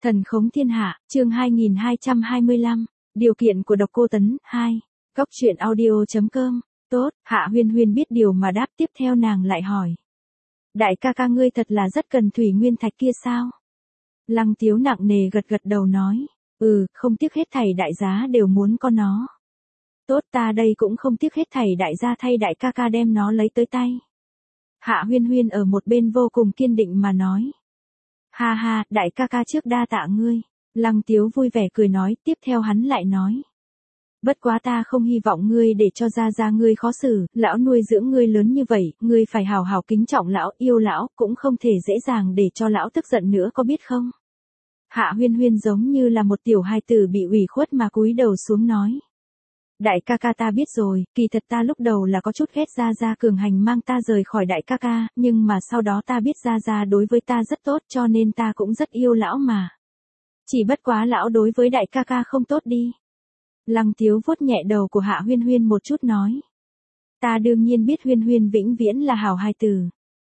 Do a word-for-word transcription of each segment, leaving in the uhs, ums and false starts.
Thần khống thiên hạ, chương hai nghìn hai trăm hai mươi lăm, điều kiện của Độc Cô Tấn, hai. Cốc truyện audio.com, tốt, Hạ Huyên Huyên biết điều mà đáp, tiếp theo nàng lại hỏi. Đại ca ca ngươi thật là rất cần thủy nguyên thạch kia sao? Lăng Tiếu nặng nề gật gật đầu nói, ừ, không tiếc hết thảy đại giá đều muốn có nó. Tốt, ta đây cũng không tiếc hết thảy đại gia thay đại ca ca đem nó lấy tới tay. Hạ Huyên Huyên ở một bên vô cùng kiên định mà nói. Ha ha, đại ca ca trước đa tạ ngươi. Lăng Tiếu vui vẻ cười nói, tiếp theo hắn lại nói. Bất quá ta không hy vọng ngươi để cho ra ra ngươi khó xử, lão nuôi dưỡng ngươi lớn như vậy, ngươi phải hào hào kính trọng lão, yêu lão, cũng không thể dễ dàng để cho lão tức giận nữa có biết không? Hạ Huyên Huyên giống như là một tiểu hài tử bị ủy khuất mà cúi đầu xuống nói. Đại ca ca ta biết rồi, kỳ thật ta lúc đầu là có chút ghét Gia Gia cường hành mang ta rời khỏi đại ca ca, nhưng mà sau đó ta biết Gia Gia đối với ta rất tốt cho nên ta cũng rất yêu lão mà. Chỉ bất quá lão đối với đại ca ca không tốt đi. Lăng Tiếu vuốt nhẹ đầu của Hạ Huyên Huyên một chút nói. Ta đương nhiên biết Huyên Huyên vĩnh viễn là hảo hài tử.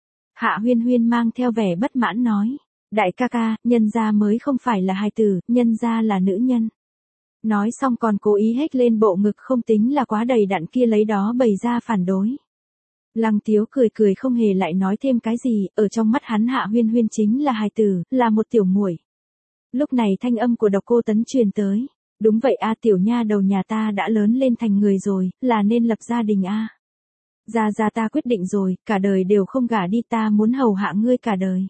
Hạ Huyên Huyên mang theo vẻ bất mãn nói. Đại ca ca, nhân gia mới không phải là hài tử, nhân gia là nữ nhân. Nói xong còn cố ý hét lên bộ ngực không tính là quá đầy đặn kia lấy đó bày ra phản đối. Lăng Tiếu cười cười không hề lại nói thêm cái gì, ở trong mắt hắn Hạ Huyên Huyên chính là hài tử, là một tiểu muội. Lúc này thanh âm của Độc Cô Tấn truyền tới. Đúng vậy a, tiểu nha đầu nhà ta đã lớn lên thành người rồi, là nên lập gia đình a. Gia Gia ta quyết định rồi, cả đời đều không gả đi, ta muốn hầu hạ ngươi cả đời.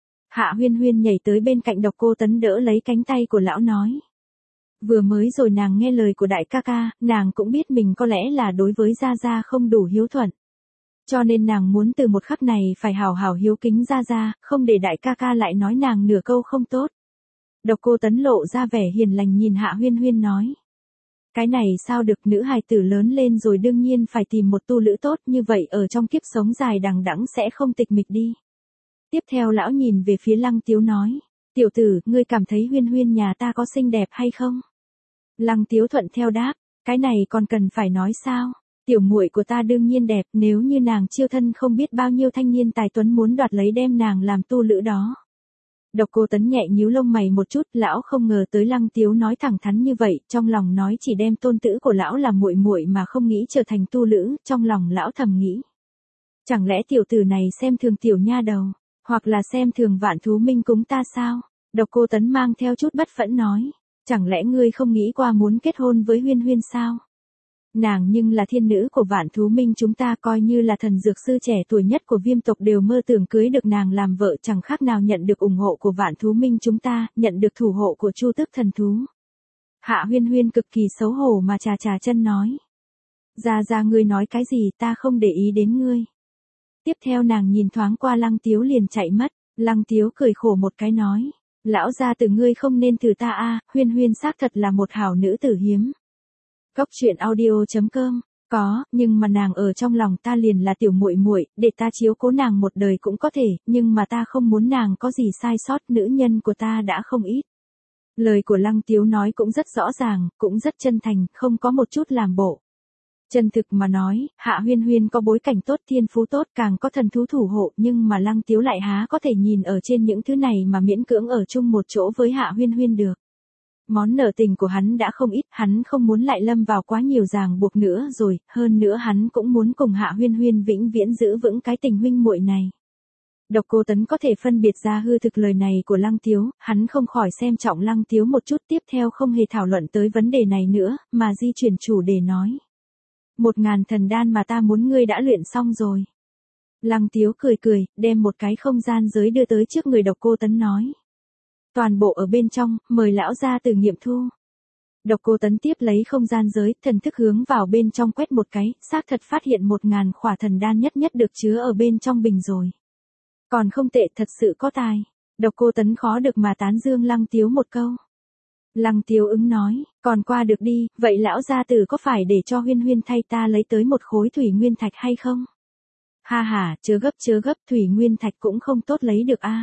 Hạ Huyên Huyên nhảy tới bên cạnh Độc Cô Tấn đỡ lấy cánh tay của lão nói. Vừa mới rồi nàng nghe lời của đại ca ca, nàng cũng biết mình có lẽ là đối với Gia Gia không đủ hiếu thuận. Cho nên nàng muốn từ một khắc này phải hào hào hiếu kính Gia Gia, không để đại ca ca lại nói nàng nửa câu không tốt. Độc Cô Tấn lộ ra vẻ hiền lành nhìn Hạ Huyên Huyên nói. Cái này sao được, nữ hài tử lớn lên rồi đương nhiên phải tìm một tu lữ tốt, như vậy ở trong kiếp sống dài đằng đẵng sẽ không tịch mịch đi. Tiếp theo lão nhìn về phía Lăng Tiếu nói. Tiểu tử, ngươi cảm thấy Huyên Huyên nhà ta có xinh đẹp hay không? Lăng Tiếu thuận theo đáp, cái này còn cần phải nói sao? Tiểu muội của ta đương nhiên đẹp, nếu như nàng chiêu thân không biết bao nhiêu thanh niên tài tuấn muốn đoạt lấy đem nàng làm tu lữ đó. Độc Cô Tấn nhẹ nhíu lông mày một chút, lão không ngờ tới Lăng Tiếu nói thẳng thắn như vậy, trong lòng nói chỉ đem tôn tử của lão làm muội muội mà không nghĩ trở thành tu lữ, trong lòng lão thầm nghĩ. Chẳng lẽ tiểu tử này xem thường tiểu nha đầu, hoặc là xem thường Vạn Thú Minh cúng ta sao? Độc Cô Tấn mang theo chút bất phẫn nói, chẳng lẽ ngươi không nghĩ qua muốn kết hôn với Huyên Huyên sao? Nàng nhưng là thiên nữ của Vạn Thú Minh chúng ta, coi như là thần dược sư trẻ tuổi nhất của Viêm tộc đều mơ tưởng cưới được nàng làm vợ, chẳng khác nào nhận được ủng hộ của Vạn Thú Minh chúng ta, nhận được thủ hộ của Chu Tước thần thú. Hạ Huyên Huyên cực kỳ xấu hổ mà trà trà chân nói. Gia Gia ngươi nói cái gì, ta không để ý đến ngươi. Tiếp theo nàng nhìn thoáng qua Lăng Tiếu liền chạy mất. Lăng Tiếu cười khổ một cái nói. Lão gia tử ngươi không nên thử ta a, Huyên Huyên xác thật là một hảo nữ tử hiếm. Cốc truyện audio.com, có, nhưng mà nàng ở trong lòng ta liền là tiểu muội muội, để ta chiếu cố nàng một đời cũng có thể, nhưng mà ta không muốn nàng có gì sai sót, nữ nhân của ta đã không ít. Lời của Lăng Tiếu nói cũng rất rõ ràng, cũng rất chân thành, không có một chút làm bộ. Chân thực mà nói, Hạ Huyên Huyên có bối cảnh tốt, thiên phú tốt, càng có thần thú thủ hộ, nhưng mà Lăng Tiếu lại há có thể nhìn ở trên những thứ này mà miễn cưỡng ở chung một chỗ với Hạ Huyên Huyên được. Món nợ tình của hắn đã không ít, hắn không muốn lại lâm vào quá nhiều ràng buộc nữa rồi, hơn nữa hắn cũng muốn cùng Hạ Huyên Huyên vĩnh viễn giữ vững cái tình huynh muội này. Độc Cô Tấn có thể phân biệt ra hư thực lời này của Lăng Tiếu, hắn không khỏi xem trọng Lăng Tiếu một chút, tiếp theo không hề thảo luận tới vấn đề này nữa, mà di chuyển chủ đề nói. Một ngàn thần đan mà ta muốn ngươi đã luyện xong rồi. Lăng Tiếu cười cười, đem một cái không gian giới đưa tới trước người Độc Cô Tấn nói. Toàn bộ ở bên trong, mời lão gia tử nghiệm thu. Độc Cô Tấn tiếp lấy không gian giới, thần thức hướng vào bên trong quét một cái, xác thật phát hiện một ngàn khỏa thần đan nhất nhất được chứa ở bên trong bình rồi. Còn không tệ, thật sự có tài. Độc Cô Tấn khó được mà tán dương Lăng Tiếu một câu. Lăng Tiếu ứng nói, còn qua được đi, vậy lão gia tử có phải để cho Huyên Huyên thay ta lấy tới một khối thủy nguyên thạch hay không? Ha ha, chớ gấp chớ gấp, thủy nguyên thạch cũng không tốt lấy được a.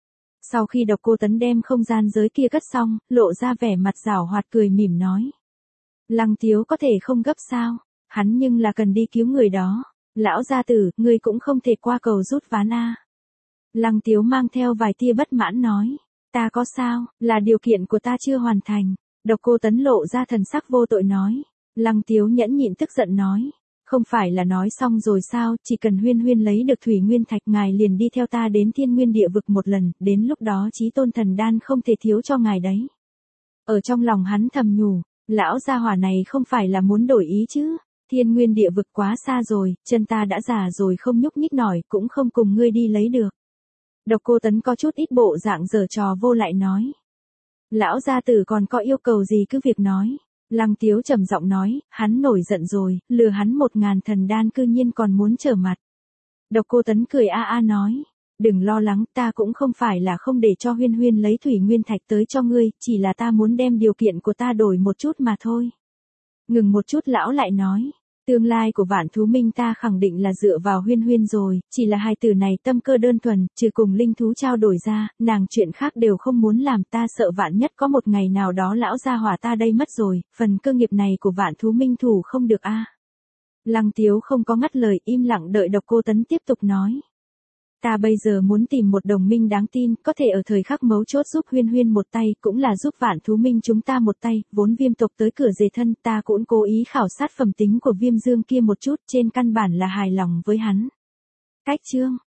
Sau khi Độc Cô Tấn đem không gian giới kia cất xong, lộ ra vẻ mặt giảo hoạt cười mỉm nói. Lăng Tiếu có thể không gấp sao, hắn nhưng là cần đi cứu người đó. Lão gia tử, ngươi cũng không thể qua cầu rút ván a. Lăng Tiếu mang theo vài tia bất mãn nói. Ta có sao, là điều kiện của ta chưa hoàn thành. Độc Cô Tấn lộ ra thần sắc vô tội nói. Lăng Tiếu nhẫn nhịn tức giận nói. Không phải là nói xong rồi sao, chỉ cần Huyên Huyên lấy được thủy nguyên thạch ngài liền đi theo ta đến thiên nguyên địa vực một lần, đến lúc đó chí tôn thần đan không thể thiếu cho ngài đấy. Ở trong lòng hắn thầm nhủ, lão gia hỏa này không phải là muốn đổi ý chứ, thiên nguyên địa vực quá xa rồi, chân ta đã già rồi không nhúc nhích nổi, cũng không cùng ngươi đi lấy được. Độc Cô Tấn có chút ít bộ dạng giở trò vô lại nói. Lão gia tử còn có yêu cầu gì cứ việc nói. Lăng Tiếu trầm giọng nói, hắn nổi giận rồi, lừa hắn một ngàn thần đan cư nhiên còn muốn trở mặt. Độc Cô Tấn cười a a nói, đừng lo lắng, ta cũng không phải là không để cho Huyên Huyên lấy thủy nguyên thạch tới cho ngươi, chỉ là ta muốn đem điều kiện của ta đổi một chút mà thôi. Ngừng một chút lão lại nói, tương lai của Vạn Thú Minh ta khẳng định là dựa vào Huyên Huyên rồi, chỉ là hai từ này tâm cơ đơn thuần, trừ cùng linh thú trao đổi ra, nàng chuyện khác đều không muốn làm, ta sợ vạn nhất có một ngày nào đó lão gia hỏa ta đây mất rồi, phần cơ nghiệp này của Vạn Thú Minh thủ không được a. Lăng Tiếu không có ngắt lời, im lặng đợi Độc Cô Tấn tiếp tục nói. Ta bây giờ muốn tìm một đồng minh đáng tin, có thể ở thời khắc mấu chốt giúp Huyên Huyên một tay, cũng là giúp Vạn Thú Minh chúng ta một tay, vốn Viêm tộc tới cửa dề thân, ta cũng cố ý khảo sát phẩm tính của Viêm Dương kia một chút, trên căn bản là hài lòng với hắn. Cách chương